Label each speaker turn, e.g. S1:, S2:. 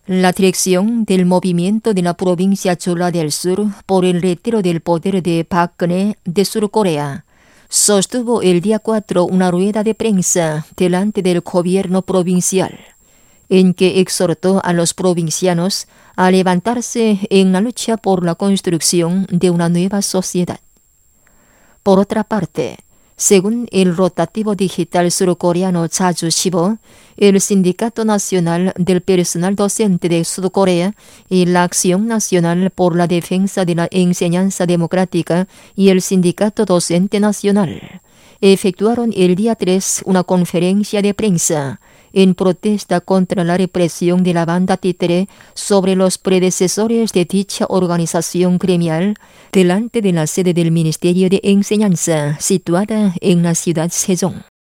S1: La dirección del movimiento de la provincia Cholla del Sur por el retiro del poder de Park Geun-hye de Sur Corea sostuvo el día 4 una rueda de prensa delante del gobierno provincial, en que exhortó a los provincianos a levantarse en la lucha por la construcción de una nueva sociedad. Por otra parte, según el rotativo digital surcoreano Jeju Shibo, el Sindicato Nacional del Personal Docente de Sudcorea y la Acción Nacional por la Defensa de la Enseñanza Democrática y el Sindicato Docente Nacional efectuaron el día 3 una conferencia de prensa en protesta contra la represión de la banda títere sobre los predecesores de dicha organización gremial delante de la sede del Ministerio de Enseñanza situada en la ciudad Sejong.